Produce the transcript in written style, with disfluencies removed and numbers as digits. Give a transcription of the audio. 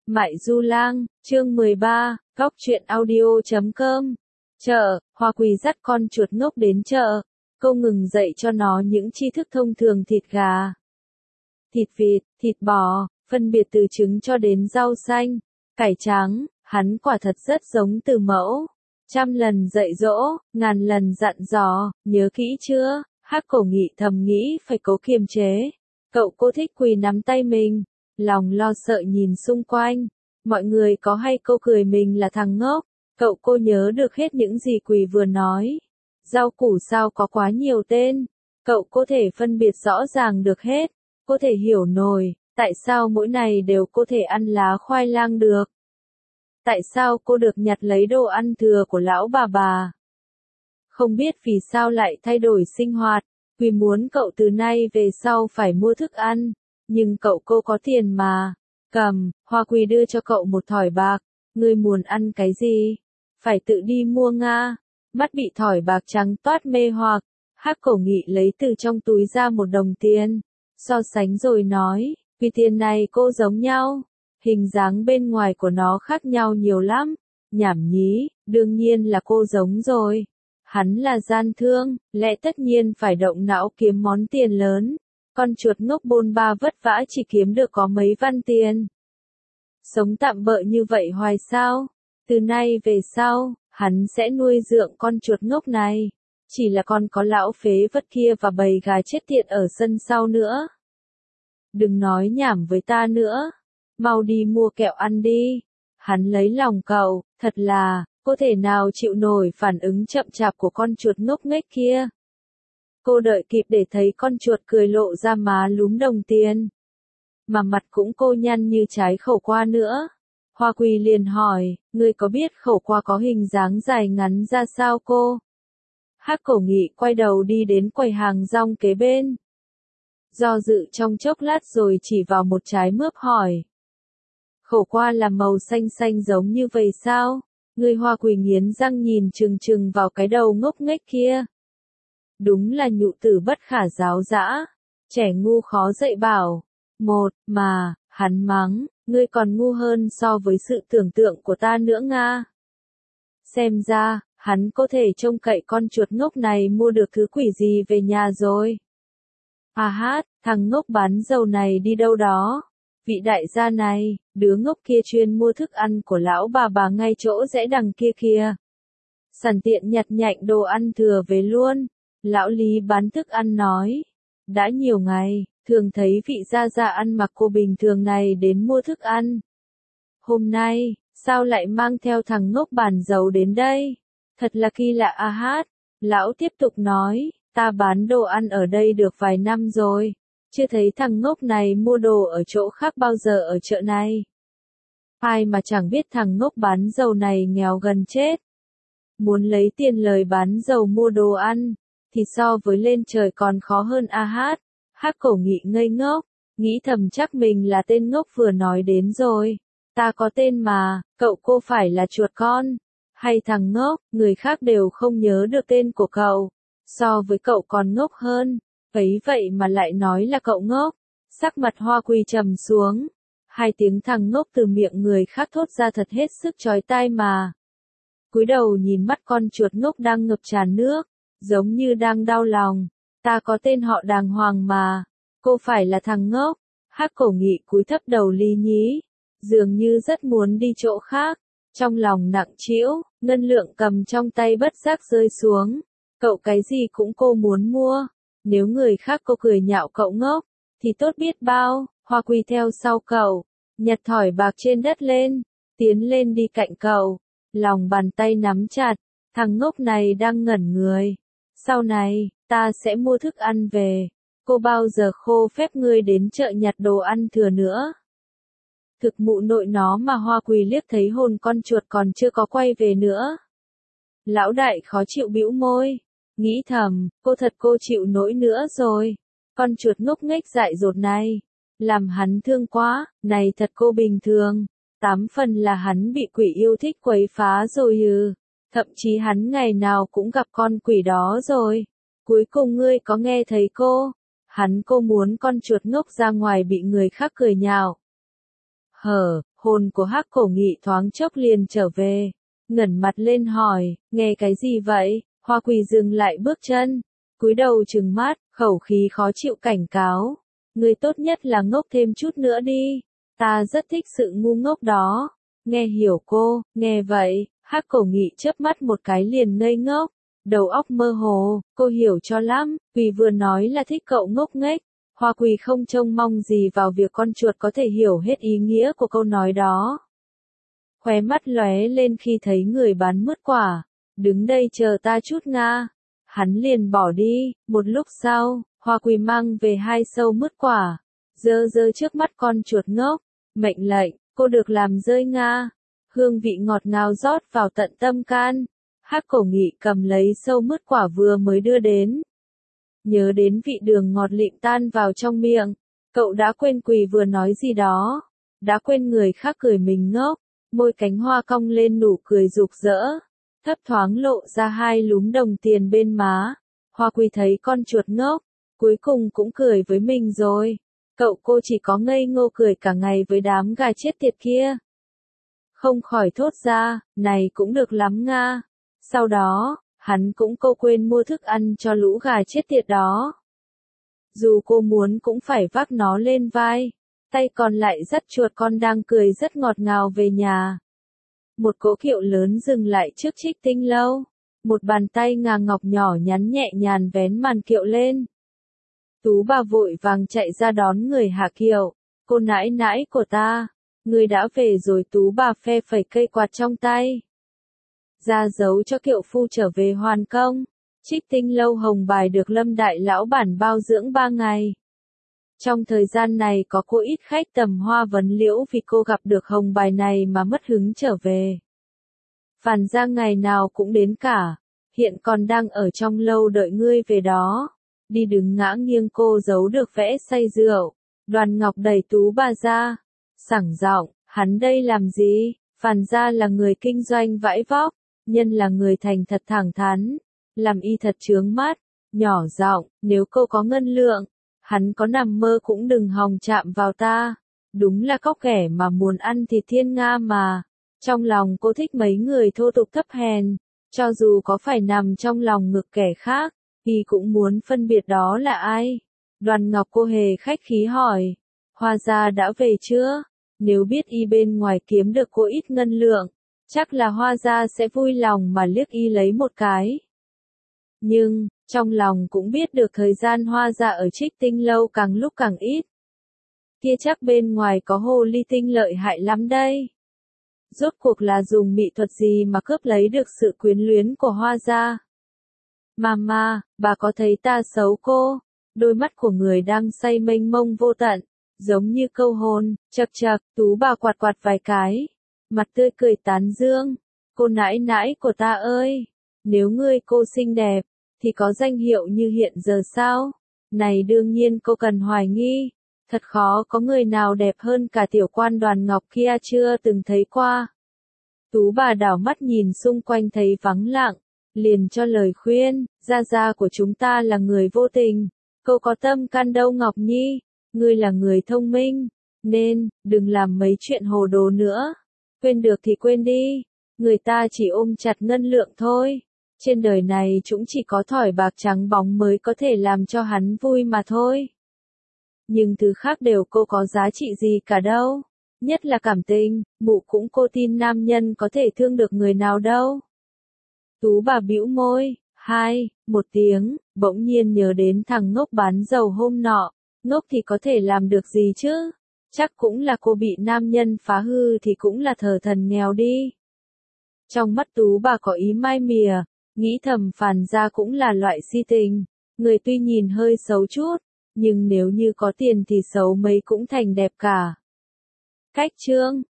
Mại Du Lang, chương 13, góc truyện audio.com. Chợ, Hoa Quỳ dắt con chuột ngốc đến chợ. Cô ngừng dạy cho nó những tri thức thông thường thịt gà, thịt vịt, thịt bò, phân biệt từ trứng cho đến rau xanh, cải trắng. Hắn quả thật rất giống từ mẫu. Trăm lần dạy dỗ, ngàn lần dặn dò, nhớ kỹ chưa? Hắc Cổ Nghị thầm nghĩ phải cố kiềm chế. Cậu cô thích Quỳ nắm tay mình, lòng lo sợ nhìn xung quanh. Mọi người có hay cô cười mình là thằng ngốc. Cậu cô nhớ được hết những gì Quỳ vừa nói. Rau củ sao có quá nhiều tên. Cậu có thể phân biệt rõ ràng được hết. Có thể hiểu nổi, tại sao mỗi ngày đều có thể ăn lá khoai lang được. Tại sao cô được nhặt lấy đồ ăn thừa của lão bà. Không biết vì sao lại thay đổi sinh hoạt. Quỳ muốn cậu từ nay về sau phải mua thức ăn. Nhưng cậu cô có tiền mà. Cầm, Hoa Quỳ đưa cho cậu một thỏi bạc. Ngươi muốn ăn cái gì? Phải tự đi mua nga. Mắt bị thỏi bạc trắng toát mê hoặc. Hắc Cổ Nghị lấy từ trong túi ra một đồng tiền. So sánh rồi nói, vì tiền này cô giống nhau. Hình dáng bên ngoài của nó khác nhau nhiều lắm. Nhảm nhí, đương nhiên là cô giống rồi. Hắn là gian thương, lẽ tất nhiên phải động não kiếm món tiền lớn. Con chuột ngốc bôn ba vất vả chỉ kiếm được có mấy văn tiền. Sống tạm bợ như vậy hoài sao? Từ nay về sau, hắn sẽ nuôi dưỡng con chuột ngốc này. Chỉ là còn có lão phế vật kia và bầy gà chết tiệt ở sân sau nữa. Đừng nói nhảm với ta nữa. Mau đi mua kẹo ăn đi. Hắn lấy lòng cậu, thật là, có thể nào chịu nổi phản ứng chậm chạp của con chuột ngốc nghếch kia. Cô đợi kịp để thấy con chuột cười lộ ra má lúm đồng tiền. Mà mặt cũng cô nhăn như trái khẩu qua nữa. Hoa Quỳ liền hỏi, ngươi có biết khẩu qua có hình dáng dài ngắn ra sao cô? Hắc Cổ Nghị quay đầu đi đến quầy hàng rong kế bên. Do dự trong chốc lát rồi chỉ vào một trái mướp hỏi. Khẩu qua là màu xanh xanh giống như vậy sao? Người Hoa Quỳ nghiến răng nhìn chừng chừng vào cái đầu ngốc nghếch kia. Đúng là nhụ tử bất khả giáo dã. Trẻ ngu khó dạy bảo. Một, mà, hắn mắng, ngươi còn ngu hơn so với sự tưởng tượng của ta nữa nga. Xem ra, hắn có thể trông cậy con chuột ngốc này mua được thứ quỷ gì về nhà rồi. À hát, thằng ngốc bán dầu này đi đâu đó? Vị đại gia này, đứa ngốc kia chuyên mua thức ăn của lão bà ngay chỗ rẽ đằng kia kìa. Sẵn tiện nhặt nhạnh đồ ăn thừa về luôn. Lão Lý bán thức ăn nói. Đã nhiều ngày, thường thấy vị gia ăn mặc cô bình thường này đến mua thức ăn. Hôm nay, sao lại mang theo thằng ngốc bán dầu đến đây? Thật là kỳ lạ à hát. Lão tiếp tục nói, ta bán đồ ăn ở đây được vài năm rồi. Chưa thấy thằng ngốc này mua đồ ở chỗ khác bao giờ ở chợ này. Ai mà chẳng biết thằng ngốc bán dầu này nghèo gần chết. Muốn lấy tiền lời bán dầu mua đồ ăn, thì so với lên trời còn khó hơn a hát. Hắc Cổ Nghị ngây ngốc, nghĩ thầm chắc mình là tên ngốc vừa nói đến rồi. Ta có tên mà, cậu cô phải là chuột con. Hay thằng ngốc, người khác đều không nhớ được tên của cậu. So với cậu còn ngốc hơn. Ấy vậy mà lại nói là cậu ngốc. Sắc mặt Hoa Quỳ trầm xuống. Hai tiếng thằng ngốc từ miệng người khác thốt ra thật hết sức chói tai mà. Cúi đầu nhìn mắt con chuột ngốc đang ngập tràn nước, giống như đang đau lòng. Ta có tên họ đàng hoàng mà. Cô phải là thằng ngốc. Hắc Cổ Nghị cúi thấp đầu lý nhí. Dường như rất muốn đi chỗ khác. Trong lòng nặng trĩu, ngân lượng cầm trong tay bất giác rơi xuống. Cậu cái gì cũng cô muốn mua. Nếu người khác cô cười nhạo cậu ngốc, thì tốt biết bao. Hoa Quỳ theo sau cậu, nhặt thỏi bạc trên đất lên, tiến lên đi cạnh cậu, lòng bàn tay nắm chặt, thằng ngốc này đang ngẩn người. Sau này, ta sẽ mua thức ăn về, cô bao giờ khô phép ngươi đến chợ nhặt đồ ăn thừa nữa. Thực mụ nội nó mà Hoa Quỳ liếc thấy hồn con chuột còn chưa có quay về nữa. Lão đại khó chịu bĩu môi. Nghĩ thầm, cô chịu nổi nữa rồi. Con chuột ngốc nghếch dại dột này. Làm hắn thương quá, này thật cô bình thường. 8 phần là hắn bị quỷ yêu thích quấy phá rồi Thậm chí hắn ngày nào cũng gặp con quỷ đó rồi. Cuối cùng ngươi có nghe thấy cô? Hắn cô muốn con chuột ngốc ra ngoài bị người khác cười nhạo. Hồn của Hắc Cổ Nghị thoáng chốc liền trở về, ngẩng mặt lên hỏi, nghe cái gì vậy? Hoa Quỳ dừng lại bước chân, cúi đầu trừng mắt, khẩu khí khó chịu cảnh cáo. Ngươi tốt nhất là ngốc thêm chút nữa đi, ta rất thích sự ngu ngốc đó. Nghe hiểu cô, nghe vậy, Hắc Cổ Nghị chớp mắt một cái liền ngây ngốc, đầu óc mơ hồ, cô hiểu cho lắm, Quỳ vừa nói là thích cậu ngốc nghếch. Hoa Quỳ không trông mong gì vào việc con chuột có thể hiểu hết ý nghĩa của câu nói đó. Khóe mắt lóe lên khi thấy người bán mứt quả, đứng đây chờ ta chút nga. Hắn liền bỏ đi, một lúc sau, Hoa Quỳ mang về 2 sâu mứt quả, giơ giơ trước mắt con chuột ngốc, mệnh lệnh, cô được làm rơi nga. Hương vị ngọt ngào rót vào tận tâm can. Hắc Cổ Nghị cầm lấy sâu mứt quả vừa mới đưa đến. Nhớ đến vị đường ngọt lịm tan vào trong miệng, cậu đã quên Quỳ vừa nói gì đó, đã quên người khác cười mình ngốc, môi cánh hoa cong lên nụ cười rực rỡ, thấp thoáng lộ ra 2 lúm đồng tiền bên má. Hoa Quỳ thấy con chuột ngốc, cuối cùng cũng cười với mình rồi. Cô chỉ có ngây ngô cười cả ngày với đám gà chết tiệt kia. Không khỏi thốt ra, này cũng được lắm nga. Sau đó, hắn cũng quên mua thức ăn cho lũ gà chết tiệt đó. Dù cô muốn cũng phải vác nó lên vai, tay còn lại dắt chuột con đang cười rất ngọt ngào về nhà. Một cỗ kiệu lớn dừng lại trước Trích Tinh Lâu, một bàn tay ngà ngọc nhỏ nhắn nhẹ nhàng vén màn kiệu lên. Tú bà vội vàng chạy ra đón người hạ kiệu, cô nãi nãi của ta, người đã về rồi. Tú bà phe phẩy cây quạt trong tay, ra dấu cho kiệu phu trở về hoàn công. Trích Tinh Lâu hồng bài được Lâm đại lão bản bao dưỡng 3 ngày. Trong thời gian này có cô ít khách tầm hoa vấn liễu vì cô gặp được hồng bài này mà mất hứng trở về. Phàn gia ngày nào cũng đến cả, hiện còn đang ở trong lâu đợi ngươi về đó. Đi đứng ngã nghiêng cô giấu được vẽ say rượu. Đoàn Ngọc đẩy Tú bà ra, sảng giọng, hắn đây làm gì? Phàn gia là người kinh doanh vãi vóc, nhân là người thành thật thẳng thắn, làm y thật chướng mắt, nhỏ giọng, nếu cô có ngân lượng, hắn có nằm mơ cũng đừng hòng chạm vào ta. Đúng là cóc ghẻ mà muốn ăn thịt thiên nga mà. Trong lòng cô thích mấy người thô tục thấp hèn, cho dù có phải nằm trong lòng ngực kẻ khác, y cũng muốn phân biệt đó là ai. Đoàn Ngọc cô hề khách khí hỏi, Hoa gia đã về chưa? Nếu biết y bên ngoài kiếm được cô ít ngân lượng, chắc là Hoa gia sẽ vui lòng mà liếc y lấy một cái. Nhưng, trong lòng cũng biết được thời gian Hoa gia ở Trích Tinh Lâu càng lúc càng ít. Kia chắc bên ngoài có hồ ly tinh lợi hại lắm đây. Rốt cuộc là dùng mỹ thuật gì mà cướp lấy được sự quyến luyến của Hoa gia? Mama, bà có thấy ta xấu cô? Đôi mắt của người đang say mênh mông vô tận, giống như câu hồn, chậc chậc. Tú bà quạt quạt vài cái, mặt tươi cười tán dương. Cô nãi nãi của ta ơi, nếu cô xinh đẹp, thì có danh hiệu như hiện giờ sao? Này đương nhiên cô cần hoài nghi, thật khó có người nào đẹp hơn cả tiểu quan Đoàn Ngọc kia chưa từng thấy qua. Tú bà đảo mắt nhìn xung quanh thấy vắng lặng, liền cho lời khuyên, gia của chúng ta là người vô tình, cô có tâm can đâu Ngọc Nhi, ngươi là người thông minh, nên, đừng làm mấy chuyện hồ đồ nữa, quên được thì quên đi, người ta chỉ ôm chặt ngân lượng thôi, trên đời này chúng chỉ có thỏi bạc trắng bóng mới có thể làm cho hắn vui mà thôi. Nhưng thứ khác đều cô có giá trị gì cả đâu, nhất là cảm tình, mụ cũng cô tin nam nhân có thể thương được người nào đâu. Tú bà bĩu môi, một tiếng, bỗng nhiên nhớ đến thằng ngốc bán dầu hôm nọ, ngốc thì có thể làm được gì chứ? Chắc cũng là cô bị nam nhân phá hư thì cũng là thờ thần nghèo đi. Trong mắt Tú bà có ý mai mỉa, nghĩ thầm Phàn gia cũng là loại si tình, người tuy nhìn hơi xấu chút, nhưng nếu như có tiền thì xấu mấy cũng thành đẹp cả. Cách chương